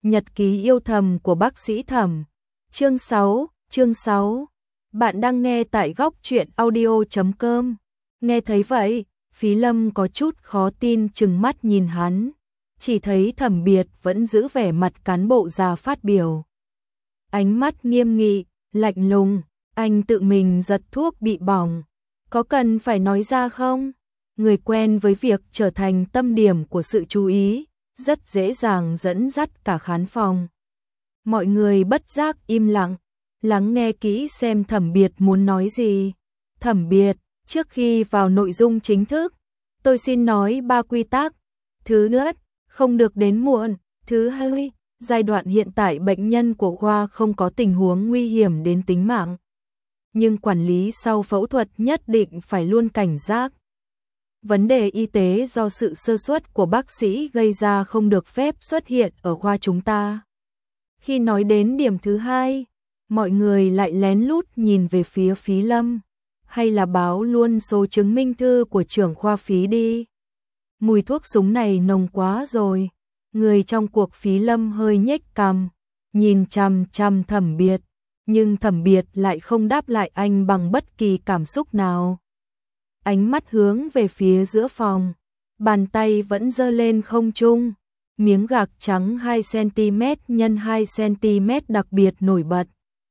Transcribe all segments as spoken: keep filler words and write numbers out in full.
Nhật ký yêu thầm của bác sĩ Thẩm. Chương sáu, chương sáu. Bạn đang nghe tại góc truyện audio chấm com. Nghe thấy vậy, Phí Lâm có chút khó tin trừng mắt nhìn hắn. Chỉ thấy Thẩm Biệt vẫn giữ vẻ mặt cán bộ già phát biểu. Ánh mắt nghiêm nghị, lạnh lùng, anh tự mình giật thuốc bị bỏng. Có cần phải nói ra không? Người quen với việc trở thành tâm điểm của sự chú ý, rất dễ dàng dẫn dắt cả khán phòng. Mọi người bất giác im lặng, lắng nghe kỹ xem Thẩm Biệt muốn nói gì. Thẩm Biệt, trước khi vào nội dung chính thức, tôi xin nói ba quy tắc. Thứ nhất, không được đến muộn. Thứ hai, giai đoạn hiện tại bệnh nhân của khoa không có tình huống nguy hiểm đến tính mạng. Nhưng quản lý sau phẫu thuật nhất định phải luôn cảnh giác. Vấn đề y tế do sự sơ suất của bác sĩ gây ra không được phép xuất hiện ở khoa chúng ta. Khi nói đến điểm thứ hai, mọi người lại lén lút nhìn về phía Phí Lâm. Hay là báo luôn số chứng minh thư của trưởng khoa Phí đi. Mùi thuốc súng này nồng quá rồi. Người trong cuộc Phí Lâm hơi nhếch cằm, nhìn chằm chằm Thẩm Biệt. Nhưng Thẩm Biệt lại không đáp lại anh bằng bất kỳ cảm xúc nào. Ánh mắt hướng về phía giữa phòng, bàn tay vẫn giơ lên không trung, miếng gạc trắng hai xăng-ti-mét nhân hai xăng-ti-mét đặc biệt nổi bật.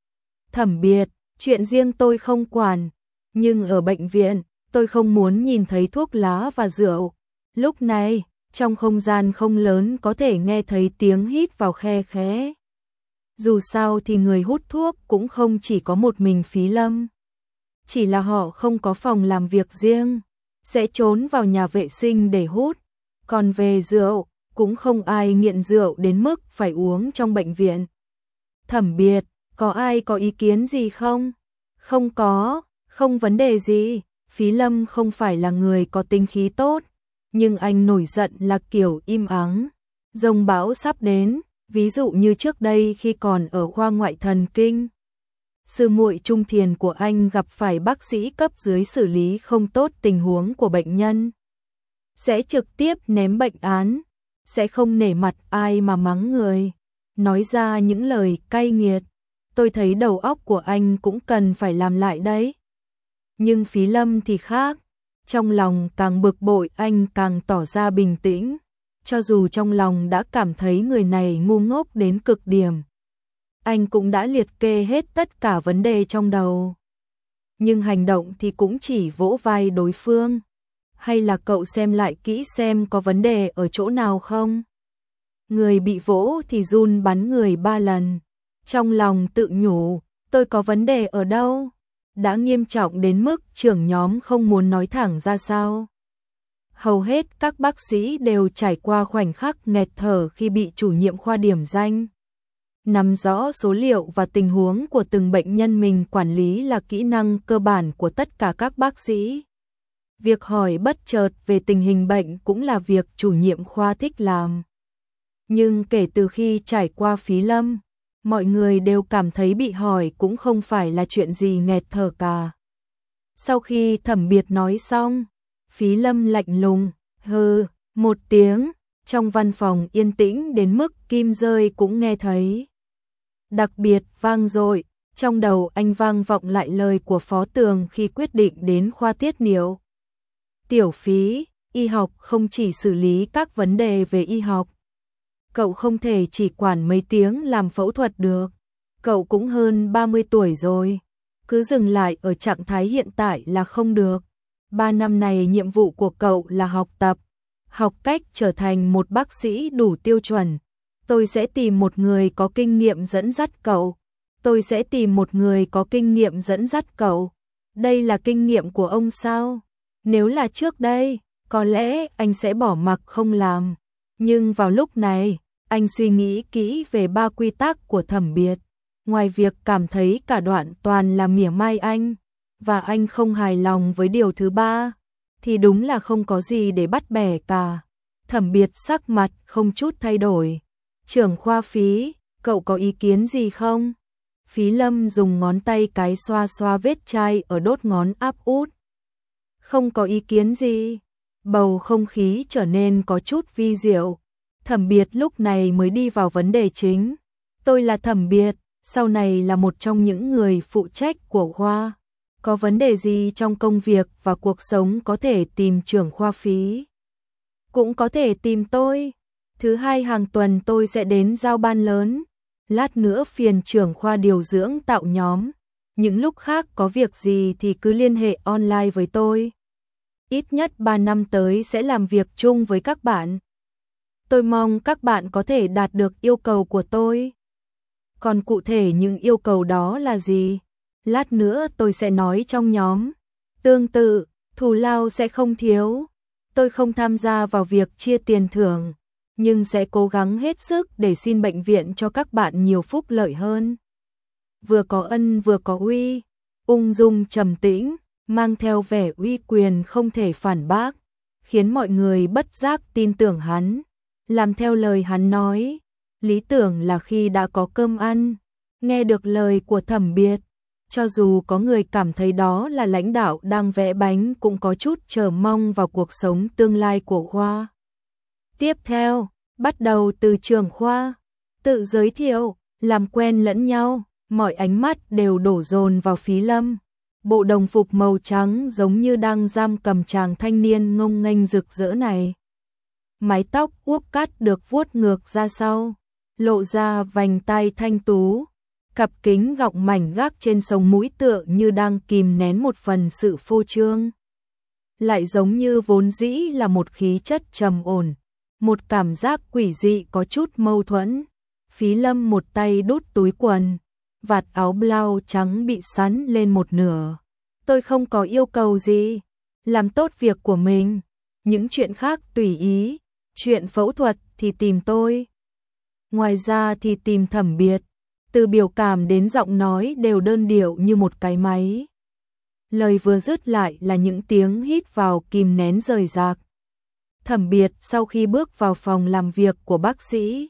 Thẩm Biệt, chuyện riêng tôi không quản, nhưng ở bệnh viện, tôi không muốn nhìn thấy thuốc lá và rượu. Lúc này, trong không gian không lớn có thể nghe thấy tiếng hít vào khe khẽ. Dù sao thì người hút thuốc cũng không chỉ có một mình Phí Lâm. Chỉ là họ không có phòng làm việc riêng, sẽ trốn vào nhà vệ sinh để hút. Còn về rượu, cũng không ai nghiện rượu đến mức phải uống trong bệnh viện. Thẩm Biệt, có ai có ý kiến gì không? Không có, không vấn đề gì. Phí Lâm không phải là người có tính khí tốt, nhưng anh nổi giận là kiểu im ắng. Dông bão sắp đến, ví dụ như trước đây khi còn ở khoa ngoại thần kinh. Sư muội Trung Thiền của anh gặp phải bác sĩ cấp dưới xử lý không tốt tình huống của bệnh nhân. Sẽ trực tiếp ném bệnh án, sẽ không nể mặt ai mà mắng người. Nói ra những lời cay nghiệt, tôi thấy đầu óc của anh cũng cần phải làm lại đấy. Nhưng Phí Lâm thì khác, trong lòng càng bực bội anh càng tỏ ra bình tĩnh, cho dù trong lòng đã cảm thấy người này ngu ngốc đến cực điểm. Anh cũng đã liệt kê hết tất cả vấn đề trong đầu. Nhưng hành động thì cũng chỉ vỗ vai đối phương. Hay là cậu xem lại kỹ xem có vấn đề ở chỗ nào không? Người bị vỗ thì run bắn người ba lần. Trong lòng tự nhủ, tôi có vấn đề ở đâu? Đã nghiêm trọng đến mức trưởng nhóm không muốn nói thẳng ra sao? Hầu hết các bác sĩ đều trải qua khoảnh khắc nghẹt thở khi bị chủ nhiệm khoa điểm danh. Nắm rõ số liệu và tình huống của từng bệnh nhân mình quản lý là kỹ năng cơ bản của tất cả các bác sĩ. Việc hỏi bất chợt về tình hình bệnh cũng là việc chủ nhiệm khoa thích làm. Nhưng kể từ khi trải qua Phí Lâm, mọi người đều cảm thấy bị hỏi cũng không phải là chuyện gì nghẹt thở cả. Sau khi Thẩm Biệt nói xong, Phí Lâm lạnh lùng, hừ, một tiếng, trong văn phòng yên tĩnh đến mức kim rơi cũng nghe thấy. Đặc biệt vang dội, trong đầu anh vang vọng lại lời của Phó Tường khi quyết định đến khoa tiết niệu. Tiểu Phí, y học không chỉ xử lý các vấn đề về y học. Cậu không thể chỉ quản mấy tiếng làm phẫu thuật được. Cậu cũng hơn ba mươi tuổi rồi. Cứ dừng lại ở trạng thái hiện tại là không được. Ba năm này nhiệm vụ của cậu là học tập, học cách trở thành một bác sĩ đủ tiêu chuẩn. Tôi sẽ tìm một người có kinh nghiệm dẫn dắt cậu. Tôi sẽ tìm một người có kinh nghiệm dẫn dắt cậu. Đây là kinh nghiệm của ông sao? Nếu là trước đây, có lẽ anh sẽ bỏ mặc không làm. Nhưng vào lúc này, anh suy nghĩ kỹ về ba quy tắc của Thẩm Biệt. Ngoài việc cảm thấy cả đoạn toàn là mỉa mai anh, và anh không hài lòng với điều thứ ba, thì đúng là không có gì để bắt bẻ cả. Thẩm Biệt sắc mặt không chút thay đổi. Trưởng khoa Phí, cậu có ý kiến gì không? Phí Lâm dùng ngón tay cái xoa xoa vết chai ở đốt ngón áp út. Không có ý kiến gì. Bầu không khí trở nên có chút vi diệu. Thẩm Biệt lúc này mới đi vào vấn đề chính. Tôi là Thẩm Biệt, sau này là một trong những người phụ trách của khoa. Có vấn đề gì trong công việc và cuộc sống có thể tìm trưởng khoa Phí. Cũng có thể tìm tôi. Thứ hai hàng tuần tôi sẽ đến giao ban lớn. Lát nữa phiền trưởng khoa điều dưỡng tạo nhóm. Những lúc khác có việc gì thì cứ liên hệ online với tôi. Ít nhất ba năm tới sẽ làm việc chung với các bạn. Tôi mong các bạn có thể đạt được yêu cầu của tôi. Còn cụ thể những yêu cầu đó là gì? Lát nữa tôi sẽ nói trong nhóm. Tương tự, thù lao sẽ không thiếu. Tôi không tham gia vào việc chia tiền thưởng, nhưng sẽ cố gắng hết sức để xin bệnh viện cho các bạn nhiều phúc lợi hơn. Vừa có ân vừa có uy, ung dung trầm tĩnh, mang theo vẻ uy quyền không thể phản bác, khiến mọi người bất giác tin tưởng hắn, làm theo lời hắn nói. Lý tưởng là khi đã có cơm ăn. Nghe được lời của Thẩm Biệt, cho dù có người cảm thấy đó là lãnh đạo đang vẽ bánh cũng có chút chờ mong vào cuộc sống tương lai của khoa. Tiếp theo, bắt đầu từ trưởng khoa, tự giới thiệu, làm quen lẫn nhau, mọi ánh mắt đều đổ dồn vào Phí Lâm. Bộ đồng phục màu trắng giống như đang giam cầm chàng thanh niên ngông nghênh rực rỡ này. Mái tóc uốn cắt được vuốt ngược ra sau, lộ ra vành tai thanh tú. Cặp kính gọng mảnh gác trên sống mũi tựa như đang kìm nén một phần sự phô trương. Lại giống như vốn dĩ là một khí chất trầm ổn, một cảm giác quỷ dị có chút mâu thuẫn. Phí Lâm một tay đút túi quần, vạt áo blau trắng bị sắn lên một nửa. Tôi không có yêu cầu gì, làm tốt việc của mình, những chuyện khác tùy ý, chuyện phẫu thuật thì tìm tôi. Ngoài ra thì tìm Thẩm Biệt. Từ biểu cảm đến giọng nói đều đơn điệu như một cái máy. Lời vừa dứt lại là những tiếng hít vào kìm nén rời rạc. Thẩm Biệt sau khi bước vào phòng làm việc của bác sĩ,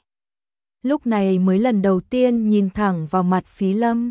lúc này mới lần đầu tiên nhìn thẳng vào mặt Phí Lâm.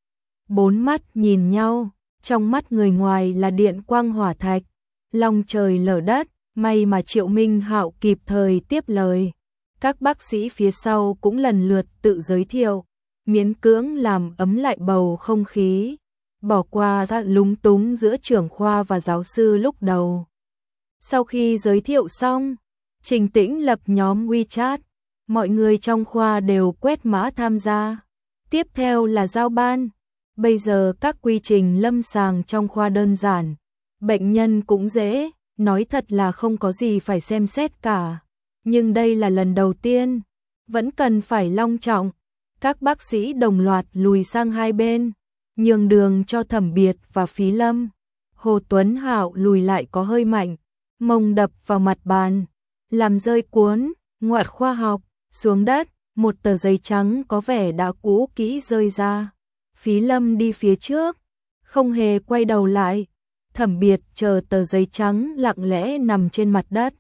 Bốn mắt nhìn nhau, trong mắt người ngoài là điện quang hỏa thạch, long trời lở đất, may mà Triệu Minh Hạo kịp thời tiếp lời. Các bác sĩ phía sau cũng lần lượt tự giới thiệu, miễn cưỡng làm ấm lại bầu không khí, bỏ qua ra lúng túng giữa trưởng khoa và giáo sư lúc đầu. Sau khi giới thiệu xong, Trình Tĩnh lập nhóm WeChat, mọi người trong khoa đều quét mã tham gia. Tiếp theo là giao ban. Bây giờ các quy trình lâm sàng trong khoa đơn giản, bệnh nhân cũng dễ, nói thật là không có gì phải xem xét cả. Nhưng đây là lần đầu tiên, vẫn cần phải long trọng. Các bác sĩ đồng loạt lùi sang hai bên, nhường đường cho Thẩm Biệt và Phí Lâm. Hồ Tuấn Hạo lùi lại có hơi mạnh, mông đập vào mặt bàn, làm rơi cuốn ngoại khoa học xuống đất, một tờ giấy trắng có vẻ đã cũ kỹ rơi ra. Phí Lâm đi phía trước, không hề quay đầu lại. Thẩm Biệt chờ tờ giấy trắng lặng lẽ nằm trên mặt đất.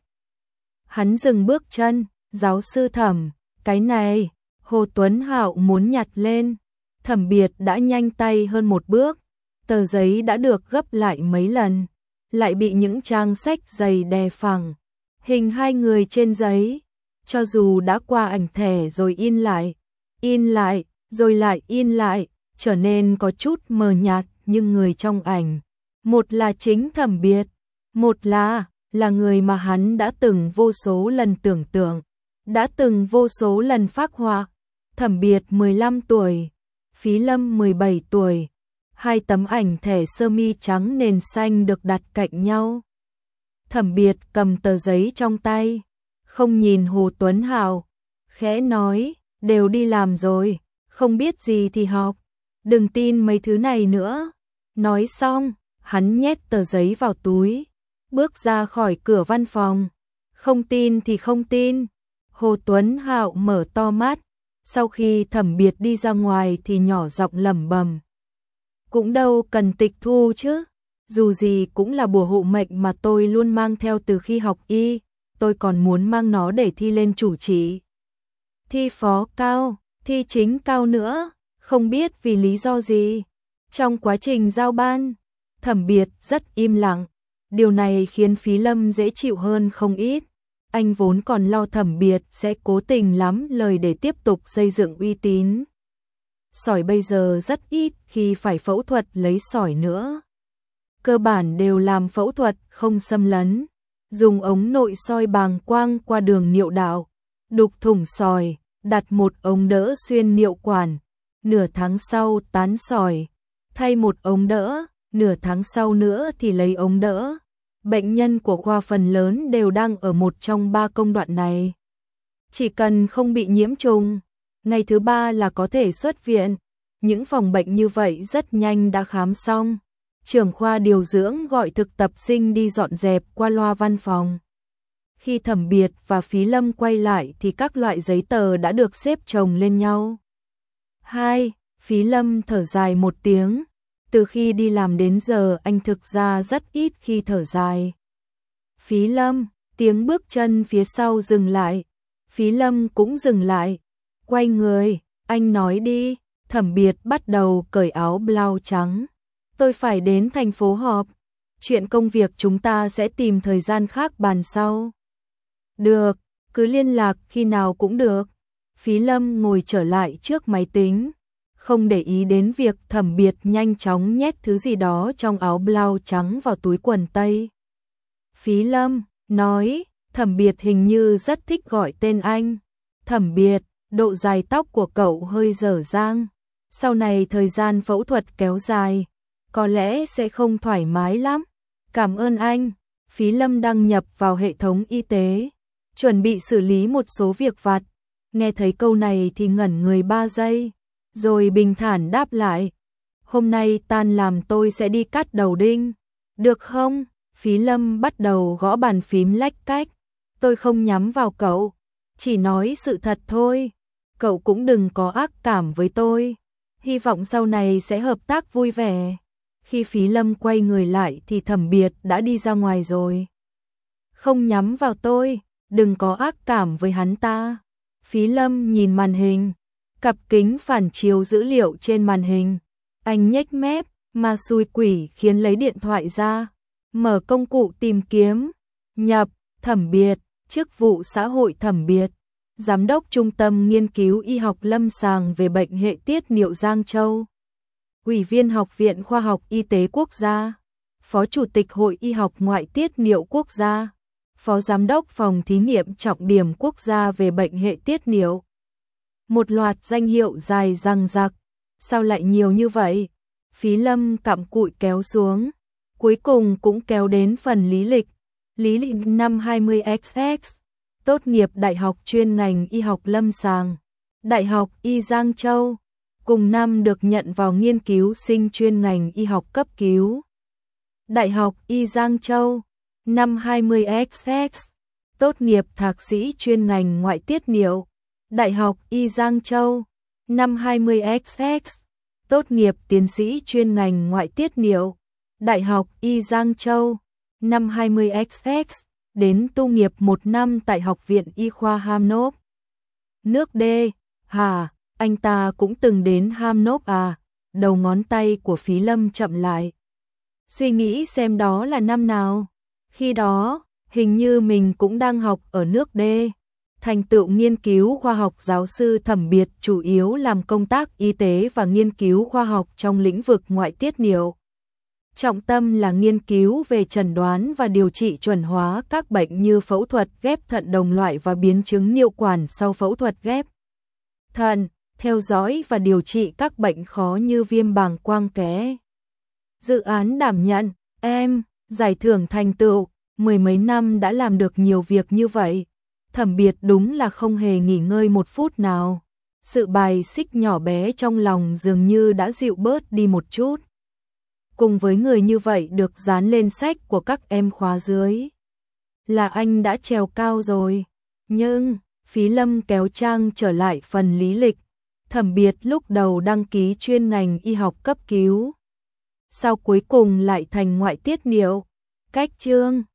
Hắn dừng bước chân, giáo sư Thẩm, cái này. Hồ Tuấn Hạo muốn nhặt lên, Thẩm Biệt đã nhanh tay hơn một bước, tờ giấy đã được gấp lại mấy lần, lại bị những trang sách dày đè phẳng. Hình hai người trên giấy, cho dù đã qua ảnh thẻ rồi in lại, in lại, rồi lại in lại, trở nên có chút mờ nhạt, nhưng người trong ảnh, một là chính Thẩm Biệt, một là, là người mà hắn đã từng vô số lần tưởng tượng, đã từng vô số lần phác họa. Thẩm Biệt mười lăm tuổi, Phí Lâm mười bảy tuổi, hai tấm ảnh thẻ sơ mi trắng nền xanh được đặt cạnh nhau. Thẩm Biệt cầm tờ giấy trong tay, không nhìn Hồ Tuấn Hạo, khẽ nói, đều đi làm rồi, không biết gì thì học, đừng tin mấy thứ này nữa. Nói xong, hắn nhét tờ giấy vào túi, bước ra khỏi cửa văn phòng. Không tin thì không tin. Hồ Tuấn Hạo mở to mắt. Sau khi Thẩm Biệt đi ra ngoài thì nhỏ giọng lẩm bẩm. Cũng đâu cần tịch thu chứ. Dù gì cũng là bùa hộ mệnh mà tôi luôn mang theo từ khi học y. Tôi còn muốn mang nó để thi lên chủ trị. Thi phó cao, thi chính cao nữa. Không biết vì lý do gì. Trong quá trình giao ban, Thẩm Biệt rất im lặng. Điều này khiến Phí Lâm dễ chịu hơn không ít. anh vốn còn lo Thẩm Biệt sẽ cố tình lắm lời để tiếp tục xây dựng uy tín. Sỏi bây giờ rất ít khi phải phẫu thuật lấy sỏi nữa. Cơ bản đều làm phẫu thuật không xâm lấn, dùng ống nội soi bàng quang qua đường niệu đạo, đục thủng sỏi, đặt một ống đỡ xuyên niệu quản, nửa tháng sau tán sỏi, thay một ống đỡ, nửa tháng sau nữa thì lấy ống đỡ. Bệnh nhân của khoa phần lớn đều đang ở một trong ba công đoạn này. Chỉ cần không bị nhiễm trùng, ngày thứ ba là có thể xuất viện. Những phòng bệnh như vậy rất nhanh đã khám xong. Trưởng khoa điều dưỡng gọi thực tập sinh đi dọn dẹp qua loa văn phòng. Khi Thẩm Biệt và Phí Lâm quay lại thì các loại giấy tờ đã được xếp chồng lên nhau. Hai, Phí Lâm thở dài một tiếng. Từ khi đi làm đến giờ anh thực ra rất ít khi thở dài. Phí Lâm, tiếng bước chân phía sau dừng lại. Phí Lâm cũng dừng lại. Quay người, anh nói đi. Thẩm Biệt bắt đầu cởi áo blau trắng. Tôi phải đến thành phố họp. Chuyện công việc chúng ta sẽ tìm thời gian khác bàn sau. Được, cứ liên lạc khi nào cũng được. Phí Lâm ngồi trở lại trước máy tính, không để ý đến việc Thẩm Biệt nhanh chóng nhét thứ gì đó trong áo blau trắng vào túi quần tây. Phí Lâm nói, Thẩm Biệt hình như rất thích gọi tên anh. Thẩm Biệt, độ dài tóc của cậu hơi dở dang. Sau này thời gian phẫu thuật kéo dài, có lẽ sẽ không thoải mái lắm. Cảm ơn anh. Phí Lâm đăng nhập vào hệ thống y tế, chuẩn bị xử lý một số việc vặt. Nghe thấy câu này thì ngẩn người ba giây, rồi bình thản đáp lại. Hôm nay tan làm tôi sẽ đi cắt đầu đinh. Được không? Phí Lâm bắt đầu gõ bàn phím lách cách. Tôi không nhắm vào cậu, chỉ nói sự thật thôi. Cậu cũng đừng có ác cảm với tôi. Hy vọng sau này sẽ hợp tác vui vẻ. Khi Phí Lâm quay người lại thì Thẩm Biệt đã đi ra ngoài rồi. Không nhắm vào tôi, đừng có ác cảm với hắn ta. Phí Lâm nhìn màn hình, cặp kính phản chiếu dữ liệu trên màn hình. Anh nhếch mép, mà xui quỷ khiến lấy điện thoại ra, mở công cụ tìm kiếm, nhập, Thẩm Biệt, chức vụ xã hội Thẩm Biệt, Giám đốc Trung tâm Nghiên cứu Y học Lâm sàng về bệnh hệ tiết niệu Giang Châu, Ủy viên Học viện Khoa học Y tế Quốc gia, Phó Chủ tịch Hội Y học Ngoại tiết niệu Quốc gia, Phó Giám đốc Phòng Thí nghiệm Trọng điểm Quốc gia về bệnh hệ tiết niệu. Một loạt danh hiệu dài dằng dặc, sao lại nhiều như vậy? Phí Lâm cặm cụi kéo xuống, cuối cùng cũng kéo đến phần lý lịch. Lý lịch năm hai mươi x x, tốt nghiệp Đại học chuyên ngành Y học Lâm sàng, Đại học Y Giang Châu, cùng năm được nhận vào nghiên cứu sinh chuyên ngành Y học cấp cứu. Đại học Y Giang Châu, năm hai mươi x x, tốt nghiệp thạc sĩ chuyên ngành ngoại tiết niệu, Đại học Y Giang Châu, năm hai mươi x x, tốt nghiệp tiến sĩ chuyên ngành ngoại tiết niệu, Đại học Y Giang Châu, năm hai mươi x x, đến tu nghiệp một năm tại Học viện Y khoa Hamnov. Nước D, hả, anh ta cũng từng đến Hamnov à? Đầu ngón tay của Phí Lâm chậm lại. Suy nghĩ xem đó là năm nào. Khi đó, hình như mình cũng đang học ở nước D. Thành tựu nghiên cứu khoa học giáo sư Thẩm Biệt chủ yếu làm công tác y tế và nghiên cứu khoa học trong lĩnh vực ngoại tiết niệu. Trọng tâm là nghiên cứu về chẩn đoán và điều trị chuẩn hóa các bệnh như phẫu thuật ghép thận đồng loại và biến chứng niệu quản sau phẫu thuật ghép thận, theo dõi và điều trị các bệnh khó như viêm bàng quang ké. Dự án đảm nhận, em, giải thưởng thành tựu, mười mấy năm đã làm được nhiều việc như vậy. Thẩm Biệt đúng là không hề nghỉ ngơi một phút nào. Sự bài xích nhỏ bé trong lòng dường như đã dịu bớt đi một chút. Cùng với người như vậy được dán lên sách của các em khóa dưới. Là anh đã trèo cao rồi. Nhưng, Phí Lâm kéo trang trở lại phần lý lịch. Thẩm Biệt lúc đầu đăng ký chuyên ngành y học cấp cứu. Sau cuối cùng lại thành ngoại tiết niệu. Cách chương